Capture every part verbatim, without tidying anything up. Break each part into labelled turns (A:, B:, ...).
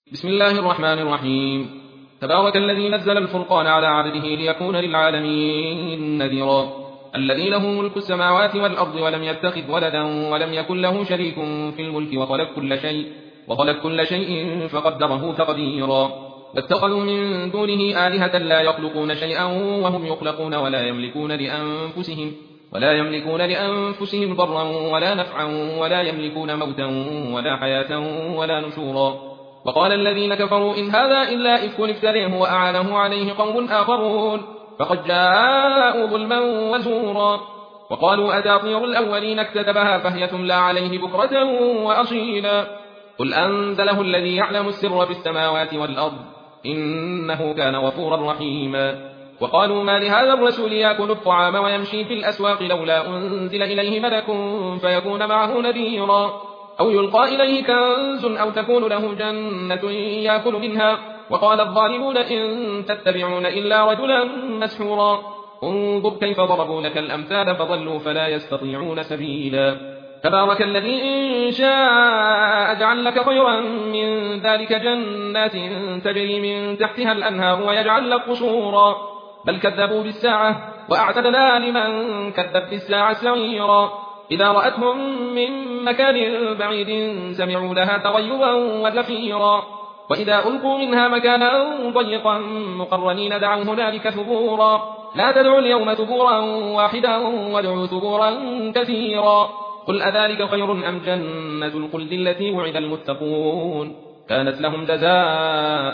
A: بسم الله الرحمن الرحيم. تبارك الذي نزل الفرقان على عبده ليكون للعالمين نذيرا. الذي له ملك السماوات والأرض ولم يتخذ ولدا ولم يكن له شريك في الملك وخلق كل شيء وخلق كل شيء فقدره تقديرا. واتخذوا من دونه آلهة لا يخلقون شيئا وهم يخلقون ولا يملكون لأنفسهم ولا يملكون لأنفسهم ضرا ولا نفعا ولا يملكون موتا ولا حياة ولا نشورا. وقال الذين كفروا إن هذا إلا إفك افتريه وأعانه عليه قوم آخرون فقد جاءوا ظلما وزورا. وقالوا أساطير الأولين اكتتبها فهي تملى عليه بكرة وأصيلا. قل أنزله الذي يعلم السر في السماوات والأرض إنه كان غفورا رحيما. وقالوا ما لهذا الرسول يأكل الطعام ويمشي في الأسواق لولا أنزل إليه ملك فيكون معه نذيرا أو يلقى إليه كنز أو تكون له جنة يأكل منها. وقال الظالمون إن تتبعون إلا رجلا مسحورا. انظر كيف ضربوا لك الأمثال فضلوا فلا يستطيعون سبيلا. تبارك الذي إن شاء جعل لك خيرا من ذلك جنات تجري من تحتها الأنهار ويجعل لك قصورا. بل كذبوا بالساعة وأعتدنا لمن كذب بالساعة سعيرا. إذا رأتهم من مكان بعيد سمعوا لها تغيظا وزفيرا. وإذا ألقوا منها مكانا ضيقا مقرنين دعوا هنالك ثبورا. لا تدعوا اليوم ثبورا واحدا وادعوا ثبورا كثيرا. قل أذلك خير أم جنة الخلد التي وعد المتقون كانت لهم جزاء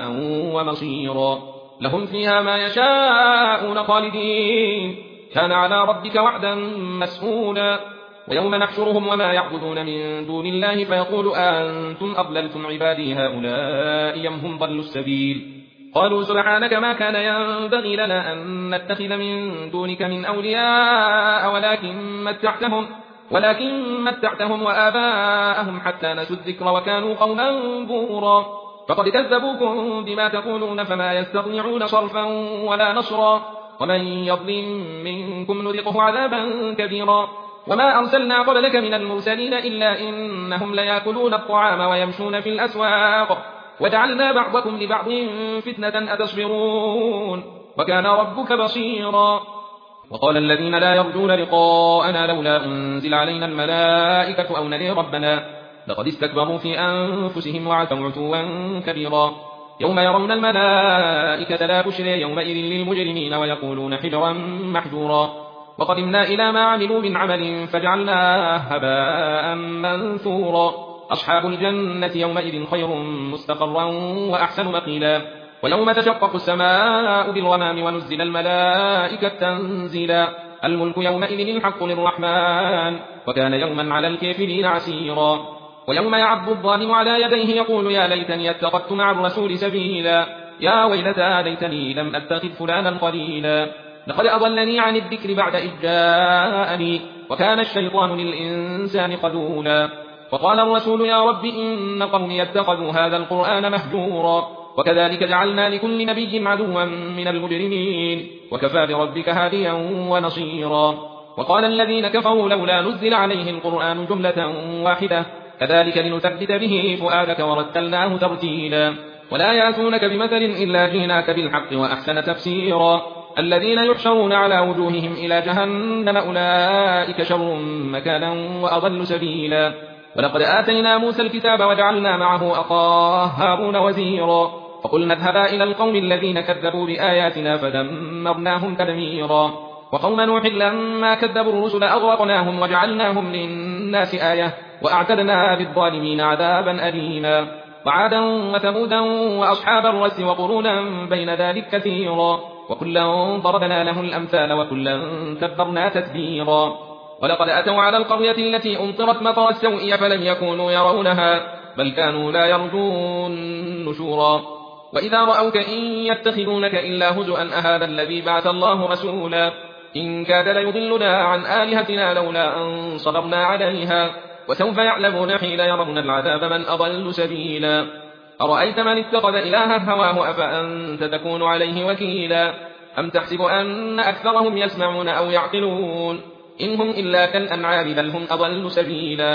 A: ومصيرا. لهم فيها ما يشاءون خالدين كان على ربك وعدا مسئولا. ويوم نحشرهم وما يعبدون من دون الله فيقول أنتم أضللتم عبادي هؤلاء أم هم ضلوا السبيل. قالوا سبحانك ما كان ينبغي لنا أن نتخذ من دونك من أولياء ولكن متعتهم, ولكن متعتهم وآباءهم حتى نسوا الذكر وكانوا قوما بورا. فقد كذبوكم بما تقولون فما يستطيعون صرفا ولا نصرا. ومن يظلم منكم نذقه عذابا كبيرا. وما أرسلنا قبلك من المرسلين إلا إنهم ليأكلون الطعام ويمشون في الأسواق وجعلنا بعضكم لبعض فتنة أتصبرون وكان ربك بصيرا. وقال الذين لا يرجون لقاءنا لولا أنزل علينا الملائكة أو نري ربنا لقد استكبروا في أنفسهم وعتوا عتوا كبيرا. يوم يرون الملائكة لا بشرى يومئذ للمجرمين ويقولون حجرا محجورا. وقدمنا إلى ما عملوا من عمل فجعلناه هباء منثورا. أصحاب الجنة يومئذ خير مستقرا وأحسن مقيلا. ويوم تشقق السماء بالغمام ونزل الملائكة تنزيلا. الملك يومئذ الحق للرحمن وكان يوما على الكافرين عسيرا. ويوم يعض الظالم على يديه يقول يا ليتني اتخذت مع الرسول سبيلا. يا ويلتى ليتني لم أتخذ فلانا قليلا لقد أضلني عن الذكر بعد إذ جاءني وكان الشيطان للإنسان خذولا. وقال الرسول يا رب إن قومي اتخذوا هذا القرآن مهجورا. وكذلك جعلنا لكل نبي عدوا من المجرمين وكفى بربك هاديا ونصيرا. وقال الذين كفروا لولا نزل عليه القرآن جملة واحدة كذلك لنثبت به فؤادك ورتلناه ترتيلا. ولا يأتونك بمثل إلا جئناك بالحق وأحسن تفسيرا. الذين يحشرون على وجوههم إلى جهنم أولئك شر مكانا وأضل سبيلا. ولقد آتينا موسى الكتاب وجعلنا معه أخاه هارون وزيرا. وقلنا اذهبا إلى القوم الذين كذبوا بآياتنا فدمرناهم تدميرا. وقوم نوح لما كذبوا الرسل أغرقناهم وجعلناهم للناس آية وأعتدنا للظالمين عذابا أليما. وعادا وثمودا وأصحاب الرس وقرونا بين ذلك كثيرا. وكلا ضربنا له الأمثال وكلا تبرنا تتبيرا. ولقد أتوا على القرية التي أمطرت مطر السوء فلم يكونوا يرونها بل كانوا لا يرجون نشورا. وإذا رأوك إن يتخذونك إلا هزؤا أهذا الذي بعث الله رسولا إن كاد ليضلنا عن آلهتنا لولا أن صبرنا عليها وسوف يعلمون حين يرون العذاب من أضل سبيلا. أرأيت من اتخذ إلهه هواه أفأنت تكون عليه وكيلا. أم تحسب أن أكثرهم يسمعون أو يعقلون إن هم إلا كالأنعام بل هم أضل سبيلا.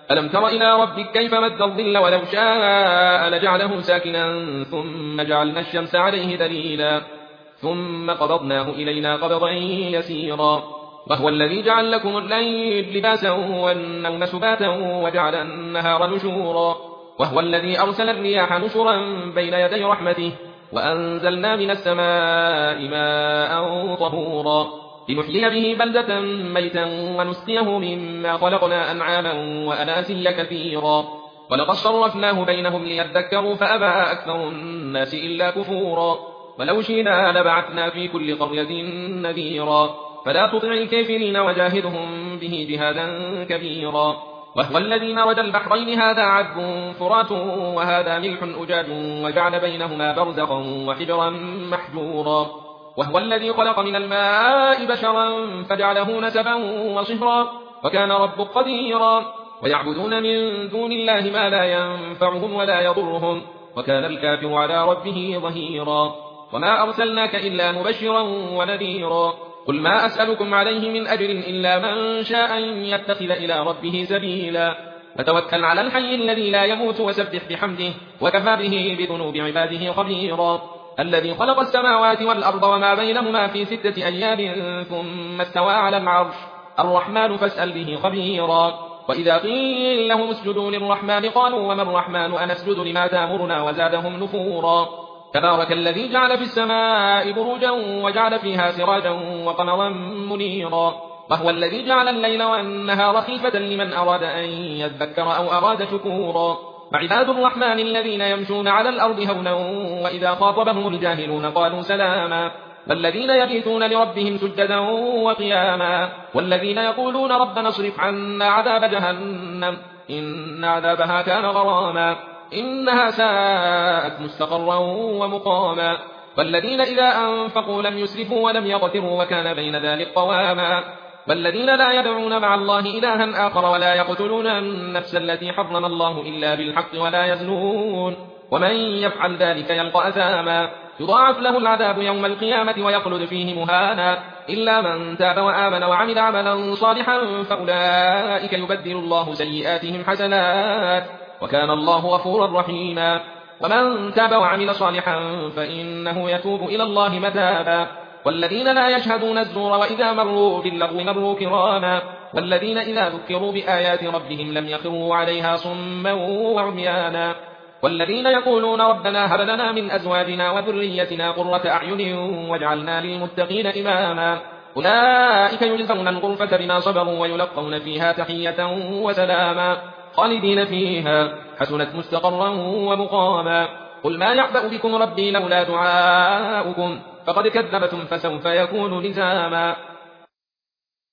A: ألم تر إلى ربك كيف مد الظل ولو شاء لجعله ساكنا ثم جعلنا الشمس عليه دليلا ثم قبضناه إلينا قبضا يسيرا وهو الذي جعل لكم الليل لباسا والنوم سباتا وجعل النهار نشورا وهو الذي أرسل الرياح نشرا بين يدي رحمته وأنزلنا من السماء ماء طهورا لنحيي به بلدة ميتا ونسقيه مما خلقنا أنعاما وأناسيا كثيرا ولقد صرفناه بينهم ليذكروا فأبى أكثر الناس إلا كفورا ولو شئنا لبعثنا في كل قرية نذيرا فلا تطع الكافرين وجاهدهم به جهادا كبيرا وهو الذي مرج البحرين هذا عذب فرات وهذا ملح أجاج وجعل بينهما برزخا وحجرا محجورا وهو الذي خلق من الماء بشرا فجعله نسبا وصهرا وكان ربك قديرا ويعبدون من دون الله ما لا ينفعهم ولا يضرهم وكان الكافر على ربه ظهيرا وما أرسلناك إلا مبشرا ونذيرا قل ما أسألكم عليه من أجر إلا من شاء أن يتخذ إلى ربه سبيلا فتوكل على الحي الذي لا يموت وسبح بحمده وكفى به بذنوب عباده خبيرا الذي خلق السماوات والأرض وما بينهما في ستة أيام ثم استوى على العرش الرحمن فاسأل به خبيرا وإذا قيل لهم اسجدوا للرحمن قالوا وما الرحمن أنسجد لما تأمرنا وزادهم نفورا تبارك الذي جعل في السماء بروجا وجعل فيها سراجا وقمرا منيرا وهو الذي جعل الليل والنهار خلفة لمن أراد أن يذكر أو أراد شكورا وعباد الرحمن الذين يمشون على الأرض هونا وإذا خاطبهم الجاهلون قالوا سلاما والذين يبيتون لربهم سجدا وقياما والذين يقولون ربنا اصرف عنا عذاب جهنم إن عذابها كان غراما إنها ساءت مستقرا ومقاما والذين إذا أنفقوا لم يسرفوا ولم يقتروا وكان بين ذلك قواما والذين لا يدعون مع الله إلها آخر ولا يقتلون النفس التي حرم الله إلا بالحق ولا يزنون ومن يفعل ذلك يلقى أثاما يضاعف له العذاب يوم القيامة ويخلد فيه مهانا إلا من تاب وآمن وعمل عملا صالحا فأولئك يبدل الله سيئاتهم حسنات وكان الله غفورا رحيما ومن تاب وعمل صالحا فإنه يتوب إلى الله متابا والذين لا يشهدون الزور وإذا مروا باللغو مروا كراما والذين إذا ذكروا بآيات ربهم لم يخروا عليها صما وعميانا والذين يقولون ربنا هب لنا من أزواجنا وذريتنا قرة أعين واجعلنا للمتقين إماما أولئك يجزون الغرفة بما صبروا ويلقون فيها تحية وسلاما خالدين فيها حسنت مستقرا ومقاما قل ما يعبأ بكم ربي لولا دعاؤكم فقد كذبتم فسوف يكون لزاما